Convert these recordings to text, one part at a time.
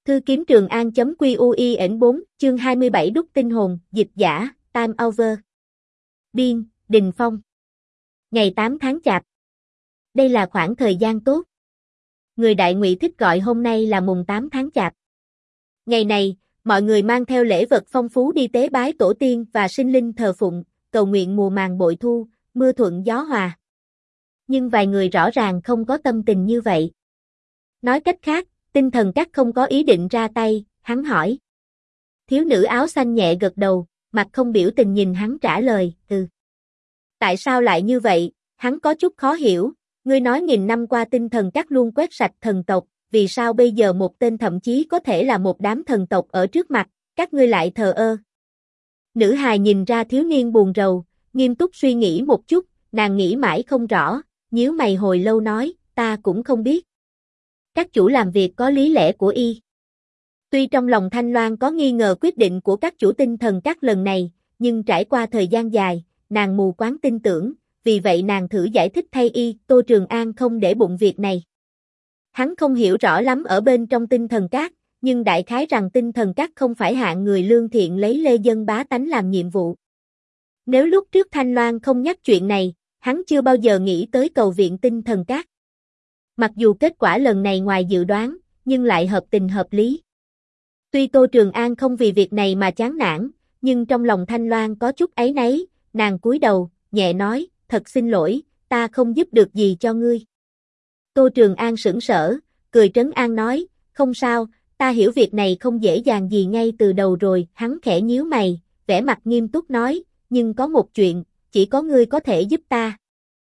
Thư kiếm Trường An.QUIN 4, chương 27 Đúc tinh hồn, dịch giả, Time Over. Biên, Đình Phong. Ngày 8 tháng Chạp. Đây là khoảng thời gian tốt. Người Đại Ngụy thích gọi hôm nay là mùng 8 tháng Chạp. Ngày này, mọi người mang theo lễ vật phong phú đi tế bái tổ tiên và sinh linh thờ phụng, cầu nguyện mùa màng bội thu, mưa thuận gió hòa. Nhưng vài người rõ ràng không có tâm tình như vậy. Nói cách khác, Tinh Thần Các không có ý định ra tay, hắn hỏi. Thiếu nữ áo xanh nhẹ gật đầu, mặt không biểu tình nhìn hắn trả lời, Tại sao lại như vậy, hắn có chút khó hiểu, ngươi nói nghìn năm qua Tinh Thần Các luôn quét sạch thần tộc, vì sao bây giờ một tên thậm chí có thể là một đám thần tộc ở trước mặt, các ngươi lại thờ ơ. Nữ hài nhìn ra thiếu niên buồn rầu, nghiêm túc suy nghĩ một chút, nàng nghĩ mãi không rõ, nhíu mày hồi lâu nói, ta cũng không biết. Các chủ làm việc có lý lẽ của y. Tuy trong lòng Thanh Loan có nghi ngờ quyết định của các chủ Tinh Thần Các lần này, nhưng trải qua thời gian dài, nàng mù quáng tin tưởng, vì vậy nàng thử giải thích thay y, Tô Trường An không để bụng việc này. Hắn không hiểu rõ lắm ở bên trong Tinh Thần Các, nhưng đại khái rằng Tinh Thần Các không phải hạng người lương thiện lấy lê dân bá tánh làm nhiệm vụ. Nếu lúc trước Thanh Loan không nhắc chuyện này, hắn chưa bao giờ nghĩ tới cầu viện Tinh Thần Các. Mặc dù kết quả lần này ngoài dự đoán, nhưng lại hợp tình hợp lý. Tuy Tô Trường An không vì việc này mà chán nản, nhưng trong lòng Thanh Loan có chút áy náy, nàng cúi đầu, nhẹ nói, thật xin lỗi, ta không giúp được gì cho ngươi. Tô Trường An sững sờ, cười trấn an nói, không sao, ta hiểu việc này không dễ dàng gì ngay từ đầu rồi, hắn khẽ nhíu mày, vẻ mặt nghiêm túc nói, nhưng có một chuyện, chỉ có ngươi có thể giúp ta.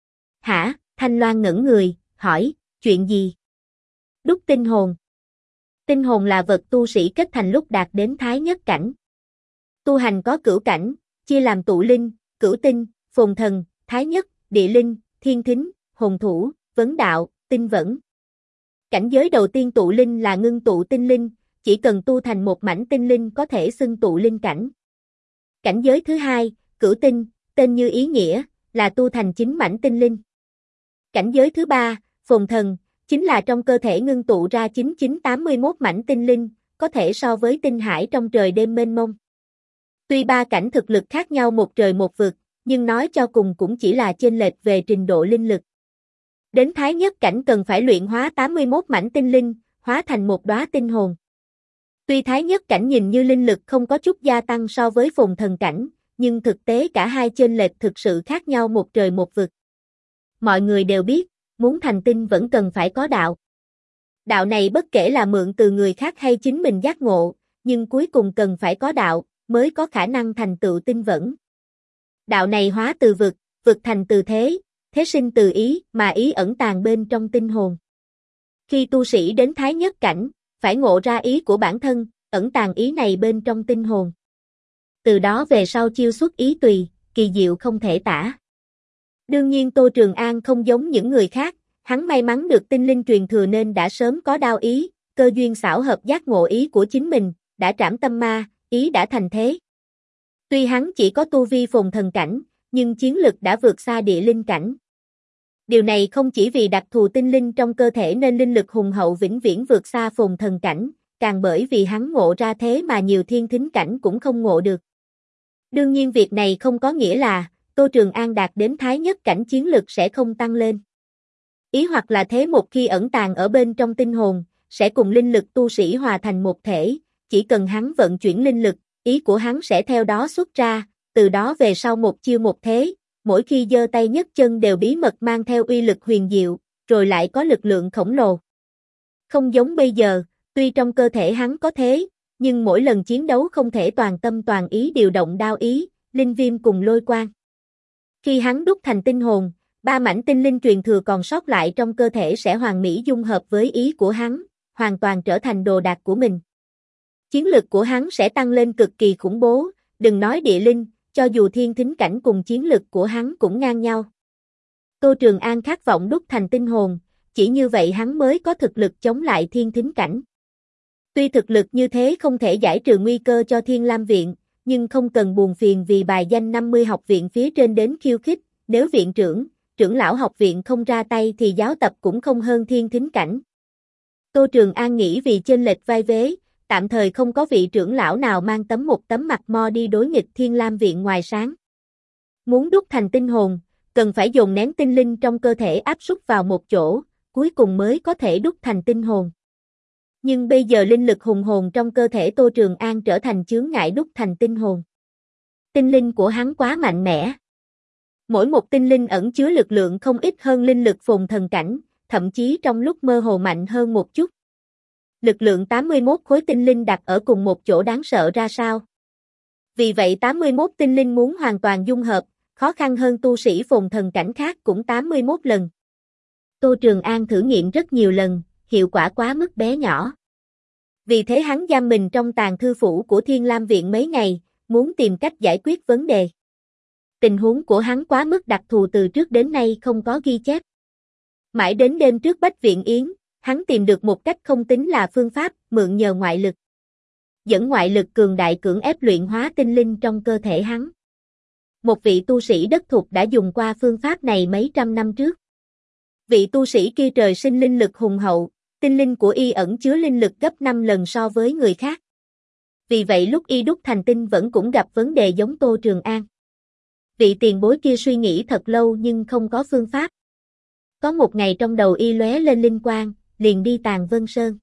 Hả? Thanh Loan ngẩn người, hỏi, chuyện gì? Đúc tinh hồn. Tinh hồn là vật tu sĩ kết thành lúc đạt đến thái nhất cảnh. Tu hành có cửu cảnh, chia làm tụ linh, cửu tinh, phồn thần, thái nhất, địa linh, thiên thính, hồn thủ, vấn đạo, tinh vẫn. Cảnh giới đầu tiên tụ linh là ngưng tụ tinh linh, chỉ cần tu thành một mảnh tinh linh có thể xưng tụ linh cảnh. Cảnh giới thứ hai, cửu tinh, tên như ý nghĩa, là tu thành 9 mảnh tinh linh. Cảnh giới thứ ba, phồn thần, chính là trong cơ thể ngưng tụ ra 9981 mảnh tinh linh, có thể so với tinh hải trong trời đêm mênh mông. Tuy ba cảnh thực lực khác nhau một trời một vực, nhưng nói cho cùng cũng chỉ là chênh lệch về trình độ linh lực. Đến thái nhất cảnh cần phải luyện hóa 81 mảnh tinh linh, hóa thành một đóa tinh hồn. Tuy thái nhất cảnh nhìn như linh lực không có chút gia tăng so với phồn thần cảnh, nhưng thực tế cả hai chênh lệch thực sự khác nhau một trời một vực. Mọi người đều biết, muốn thành tinh vẫn cần phải có đạo. Đạo này bất kể là mượn từ người khác hay chính mình giác ngộ, nhưng cuối cùng cần phải có đạo, mới có khả năng thành tựu tinh vẫn. Đạo này hóa từ vực, vực thành từ thế, thế sinh từ ý, mà ý ẩn tàng bên trong tinh hồn. Khi tu sĩ đến thái nhất cảnh, phải ngộ ra ý của bản thân, ẩn tàng ý này bên trong tinh hồn. Từ đó về sau chiêu xuất ý tùy, kỳ diệu không thể tả. Đương nhiên Tô Trường An không giống những người khác, hắn may mắn được tinh linh truyền thừa nên đã sớm có đao ý, cơ duyên xảo hợp giác ngộ ý của chính mình, đã trảm tâm ma, ý đã thành thế. Tuy hắn chỉ có tu vi phồn thần cảnh, nhưng chiến lực đã vượt xa địa linh cảnh. Điều này không chỉ vì đặc thù tinh linh trong cơ thể nên linh lực hùng hậu vĩnh viễn vượt xa phồn thần cảnh, càng bởi vì hắn ngộ ra thế mà nhiều thiên thính cảnh cũng không ngộ được. Đương nhiên việc này không có nghĩa là Tô Trường An đạt đến thái nhất cảnh chiến lực sẽ không tăng lên. Ý hoặc là thế một khi ẩn tàng ở bên trong tinh hồn, sẽ cùng linh lực tu sĩ hòa thành một thể, chỉ cần hắn vận chuyển linh lực, ý của hắn sẽ theo đó xuất ra, từ đó về sau một chiêu một thế, mỗi khi giơ tay nhấc chân đều bí mật mang theo uy lực huyền diệu, rồi lại có lực lượng khổng lồ. Không giống bây giờ, tuy trong cơ thể hắn có thế, nhưng mỗi lần chiến đấu không thể toàn tâm toàn ý điều động đao ý, linh viêm cùng lôi quang. Khi hắn đúc thành tinh hồn, 3 mảnh tinh linh truyền thừa còn sót lại trong cơ thể sẽ hoàn mỹ dung hợp với ý của hắn, hoàn toàn trở thành đồ đạc của mình. Chiến lực của hắn sẽ tăng lên cực kỳ khủng bố, đừng nói địa linh, cho dù thiên thính cảnh cùng chiến lực của hắn cũng ngang nhau. Tô Trường An khát vọng đúc thành tinh hồn, chỉ như vậy hắn mới có thực lực chống lại thiên thính cảnh. Tuy thực lực như thế không thể giải trừ nguy cơ cho Thiên Lam Viện, nhưng không cần buồn phiền vì bài danh 50 học viện phía trên đến khiêu khích, nếu viện trưởng, trưởng lão học viện không ra tay thì giáo tập cũng không hơn thiên thính cảnh. Tô Trường An nghĩ vì chênh lệch vai vế, tạm thời không có vị trưởng lão nào mang một tấm mặt mo đi đối nghịch Thiên Lam Viện ngoài sáng. Muốn đúc thành tinh hồn, cần phải dồn nén tinh linh trong cơ thể áp suất vào một chỗ, cuối cùng mới có thể đúc thành tinh hồn. Nhưng bây giờ linh lực hùng hồn trong cơ thể Tô Trường An trở thành chướng ngại đúc thành tinh hồn. Tinh linh của hắn quá mạnh mẽ. Mỗi một tinh linh ẩn chứa lực lượng không ít hơn linh lực phồn thần cảnh, thậm chí trong lúc mơ hồ mạnh hơn một chút. Lực lượng 81 khối tinh linh đặt ở cùng một chỗ đáng sợ ra sao? Vì vậy 81 tinh linh muốn hoàn toàn dung hợp, khó khăn hơn tu sĩ phồn thần cảnh khác cũng 81 lần. Tô Trường An thử nghiệm rất nhiều lần, hiệu quả quá mức bé nhỏ. Vì thế hắn giam mình trong tàng thư phủ của Thiên Lam Viện mấy ngày, muốn tìm cách giải quyết vấn đề. Tình huống của hắn quá mức đặc thù từ trước đến nay không có ghi chép. Mãi đến đêm trước Bách Viện Yến, hắn tìm được một cách không tính là phương pháp, mượn nhờ ngoại lực. Dẫn ngoại lực cường đại cưỡng ép luyện hóa tinh linh trong cơ thể hắn. Một vị tu sĩ đất thục đã dùng qua phương pháp này mấy trăm năm trước. Vị tu sĩ kia trời sinh linh lực hùng hậu, tinh linh của y ẩn chứa linh lực gấp 5 lần so với người khác. Vì vậy lúc y đúc thành tinh vẫn cũng gặp vấn đề giống Tô Trường An. Vị tiền bối kia suy nghĩ thật lâu nhưng không có phương pháp. Có một ngày trong đầu y lóe lên linh quang, liền đi Tàng Vân Sơn.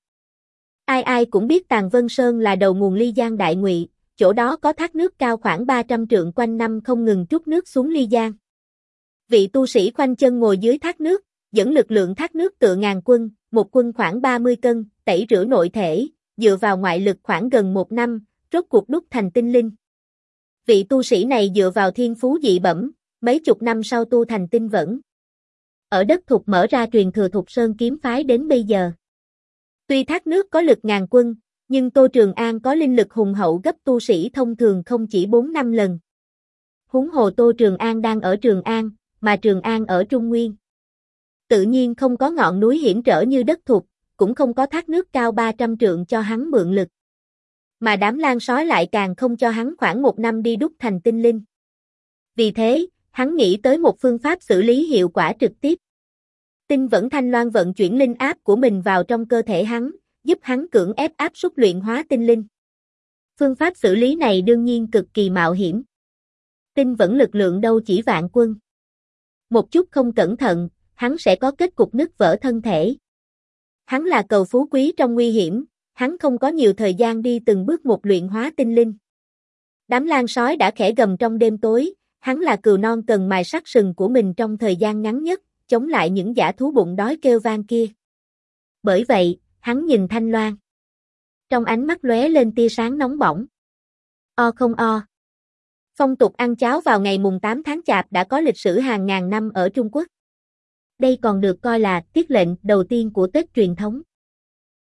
Ai cũng biết Tàng Vân Sơn là đầu nguồn Ly Giang Đại Ngụy, chỗ đó có thác nước cao khoảng 300 trượng quanh năm không ngừng trút nước xuống Ly Giang. Vị tu sĩ khoanh chân ngồi dưới thác nước, dẫn lực lượng thác nước tựa ngàn quân, một quân khoảng 30 cân, tẩy rửa nội thể, dựa vào ngoại lực khoảng gần 1 năm, rốt cuộc đúc thành tinh linh. Vị tu sĩ này dựa vào thiên phú dị bẩm, mấy chục năm sau tu thành tinh vẫn. Ở đất thục mở ra truyền thừa Thục Sơn kiếm phái đến bây giờ. Tuy thác nước có lực ngàn quân, nhưng Tô Trường An có linh lực hùng hậu gấp tu sĩ thông thường không chỉ 4-5 lần. Huống hồ Tô Trường An đang ở Trường An, mà Trường An ở Trung Nguyên. Tự nhiên không có ngọn núi hiểm trở như đất thục, cũng không có thác nước cao 300 trượng cho hắn mượn lực. Mà đám lan sói lại càng không cho hắn khoảng 1 năm đi đúc thành tinh linh. Vì thế, hắn nghĩ tới một phương pháp xử lý hiệu quả trực tiếp. Tinh vẫn Thanh Loan vận chuyển linh áp của mình vào trong cơ thể hắn, giúp hắn cưỡng ép áp suất luyện hóa tinh linh. Phương pháp xử lý này đương nhiên cực kỳ mạo hiểm. Tinh vẫn lực lượng đâu chỉ vạn quân. Một chút không cẩn thận, hắn sẽ có kết cục nứt vỡ thân thể. Hắn là cầu phú quý trong nguy hiểm, hắn không có nhiều thời gian đi từng bước một luyện hóa tinh linh. Đám lan sói đã khẽ gầm trong đêm tối, hắn là cừu non cần mài sắc sừng của mình trong thời gian ngắn nhất, chống lại những dã thú bụng đói kêu vang kia. Bởi vậy, hắn nhìn Thanh Loan. Trong ánh mắt lóe lên tia sáng nóng bỏng. O không o. Phong tục ăn cháo vào ngày mùng 8 tháng Chạp đã có lịch sử hàng ngàn năm ở Trung Quốc. Đây còn được coi là tiết lệnh đầu tiên của Tết truyền thống.